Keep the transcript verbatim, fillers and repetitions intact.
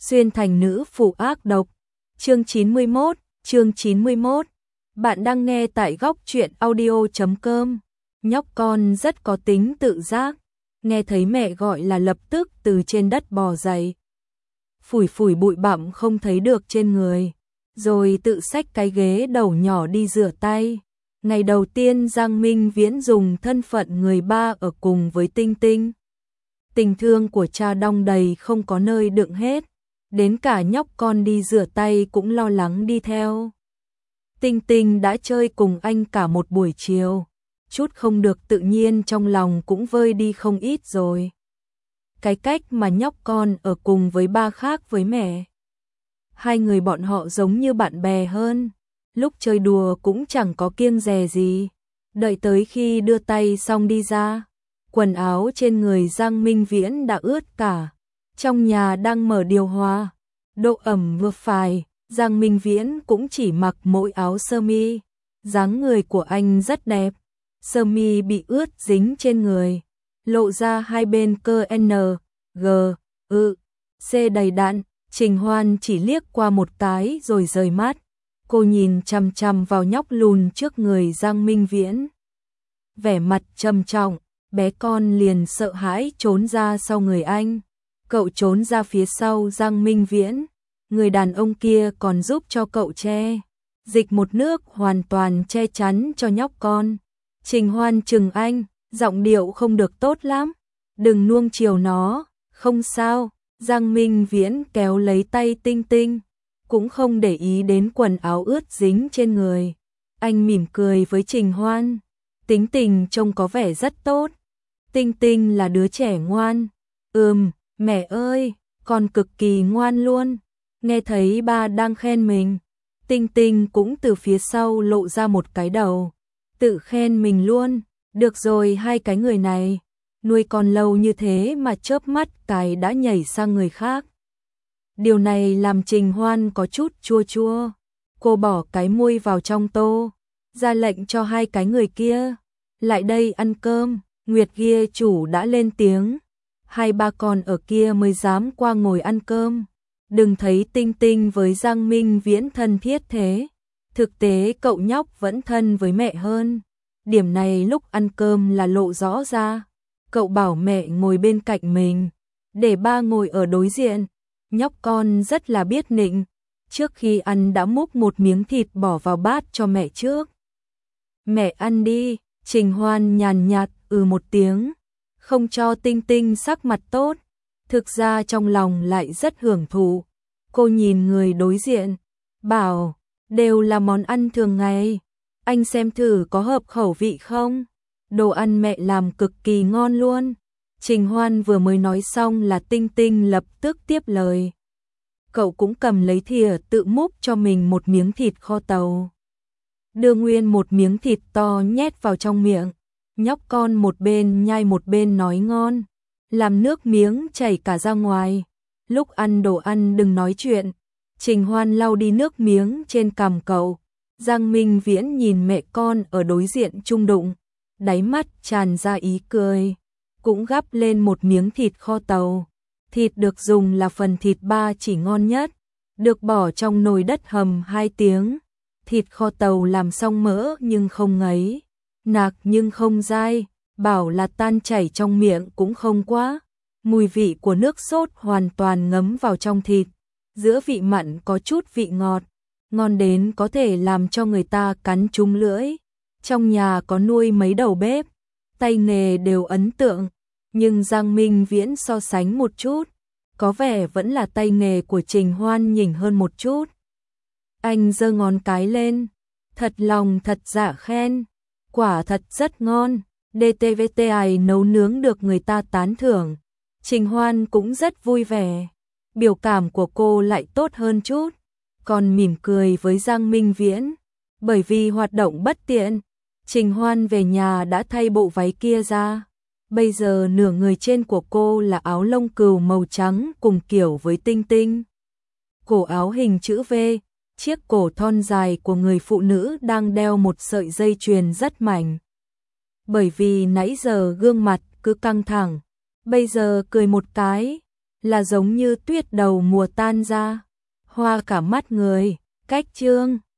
xuyên thành nữ phụ ác độc. Chương chín mươi mốt, chương chín mươi mốt. Bạn đang nghe tại góc truyện audio chấm com. Nhóc con rất có tính tự giác, nghe thấy mẹ gọi là lập tức từ trên đất bò dậy. Phủi phủi bụi bặm không thấy được trên người, rồi tự xách cái ghế đầu nhỏ đi rửa tay. Ngày đầu tiên Giang Minh Viễn dùng thân phận người ba ở cùng với Tinh Tinh. Tình thương của cha đong đầy không có nơi đựng hết, đến cả nhóc con đi rửa tay cũng lo lắng đi theo. Tinh Tinh đã chơi cùng anh cả một buổi chiều, chút không được tự nhiên trong lòng cũng vơi đi không ít rồi. Cái cách mà nhóc con ở cùng với ba khác với mẹ. Hai người bọn họ giống như bạn bè hơn, lúc chơi đùa cũng chẳng có kiêng dè gì. Đợi tới khi đưa tay xong đi ra, quần áo trên người Giang Minh Viễn đã ướt cả. Trong nhà đang mở điều hòa, độ ẩm vừa phải, Giang Minh Viễn cũng chỉ mặc mỗi áo sơ mi. Dáng người của anh rất đẹp, sơ mi bị ướt dính trên người, lộ ra hai bên cơ N, G, ư, C đầy đặn. Trình Hoan chỉ liếc qua một cái rồi rời mắt. Cô nhìn chằm chằm vào nhóc lùn trước người Giang Minh Viễn. Vẻ mặt trầm trọng, bé con liền sợ hãi trốn ra sau người anh. Cậu trốn ra phía sau Giang Minh Viễn, người đàn ông kia còn giúp cho cậu che dịch một nước hoàn toàn che chắn cho nhóc con. Trình Hoan chừng anh, giọng điệu không được tốt lắm. Đừng nuông chiều nó, không sao. Giang Minh Viễn kéo lấy tay Tinh Tinh, cũng không để ý đến quần áo ướt dính trên người. Anh mỉm cười với Trình Hoan, tính tình trông có vẻ rất tốt. Tinh Tinh là đứa trẻ ngoan. Ừm, mẹ ơi, con cực kỳ ngoan luôn. Nghe thấy ba đang khen mình, Tinh Tinh cũng từ phía sau lộ ra một cái đầu, tự khen mình luôn. Được rồi, hai cái người này nuôi con lâu như thế mà chớp mắt cái đã nhảy sang người khác. Điều này làm Trình Hoan có chút chua chua. Cô bỏ cái muôi vào trong tô, ra lệnh cho hai cái người kia lại đây ăn cơm. Nguyệt kia chủ đã lên tiếng, hai ba con ở kia mới dám qua ngồi ăn cơm. Đừng thấy Tinh Tinh với Giang Minh Viễn thân thiết thế, thực tế cậu nhóc vẫn thân với mẹ hơn. Điểm này lúc ăn cơm là lộ rõ ra. Cậu bảo mẹ ngồi bên cạnh mình, để ba ngồi ở đối diện. Nhóc con rất là biết nịnh, trước khi ăn đã múc một miếng thịt bỏ vào bát cho mẹ trước. Mẹ ăn đi. Trình Hoan nhàn nhạt ừ một tiếng, không cho Tinh Tinh sắc mặt tốt. Thực ra trong lòng lại rất hưởng thụ. Cô nhìn người đối diện, bảo, đều là món ăn thường ngày, anh xem thử có hợp khẩu vị không? Đồ ăn mẹ làm cực kỳ ngon luôn. Trình Hoan vừa mới nói xong là Tinh Tinh lập tức tiếp lời. Cậu cũng cầm lấy thìa tự múc cho mình một miếng thịt kho tàu. Đưa nguyên một miếng thịt to nhét vào trong miệng. Nhóc con một bên nhai một bên nói ngon, làm nước miếng chảy cả ra ngoài. Lúc ăn đồ ăn đừng nói chuyện. Trình Hoan lau đi nước miếng trên cằm cậu. Giang Minh Viễn nhìn mẹ con ở đối diện chung đụng, đáy mắt tràn ra ý cười, cũng gắp lên một miếng thịt kho tàu. Thịt được dùng là phần thịt ba chỉ ngon nhất, được bỏ trong nồi đất hầm hai tiếng. Thịt kho tàu làm xong mỡ nhưng không ngấy, nạc nhưng không dai, bảo là tan chảy trong miệng cũng không quá. Mùi vị của nước sốt hoàn toàn ngấm vào trong thịt, giữa vị mặn có chút vị ngọt, ngon đến có thể làm cho người ta cắn trúng lưỡi. Trong nhà có nuôi mấy đầu bếp, tay nghề đều ấn tượng, nhưng Giang Minh Viễn so sánh một chút, có vẻ vẫn là tay nghề của Trình Hoan nhỉnh hơn một chút. Anh giơ ngón cái lên, thật lòng thật dạ khen, quả thật rất ngon. đê tê vê tê ai nấu nướng được người ta tán thưởng. Trình Hoan cũng rất vui vẻ, biểu cảm của cô lại tốt hơn chút, còn mỉm cười với Giang Minh Viễn. Bởi vì hoạt động bất tiện, Trình Hoan về nhà đã thay bộ váy kia ra. Bây giờ nửa người trên của cô là áo lông cừu màu trắng cùng kiểu với Tinh Tinh. Cổ áo hình chữ V, chiếc cổ thon dài của người phụ nữ đang đeo một sợi dây chuyền rất mảnh. Bởi vì nãy giờ gương mặt cứ căng thẳng, bây giờ cười một cái, là giống như tuyết đầu mùa tan ra, hoa cả mắt người. Cách chương